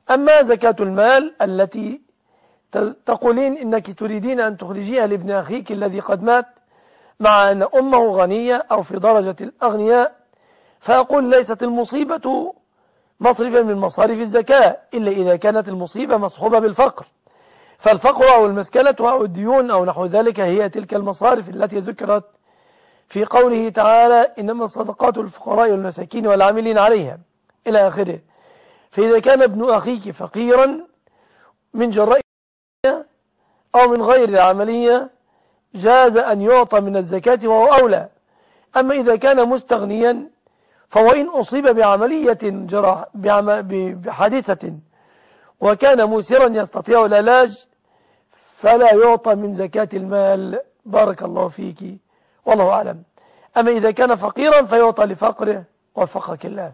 أما زكاة المال التي تقولين إنك تريدين أن تخرجيها لابن أخيك الذي قد مات مع أن أمه غنية أو في درجة الأغنياء، فأقول ليست المصيبة مصرفا من مصارف الزكاة إلا إذا كانت المصيبة مصحوبة بالفقر، فالفقر أو المسكنة أو الديون أو نحو ذلك هي تلك المصارف التي ذكرت في قوله تعالى إنما الصدقات للفقراء والمساكين والعاملين عليها إلى آخره. فإذا كان ابن أخيك فقيرا من جراء أو من غير العملية جاز أن يعطى من الزكاة وهو أولى. أما إذا كان مستغنيا فهو إن أصيب بعملية بحادثة وكان مسرا يستطيع العلاج فلا يعطى من زكاة المال. بارك الله فيك والله أعلم. أما إذا كان فقيرا فيعطى لفقره وفقك الله.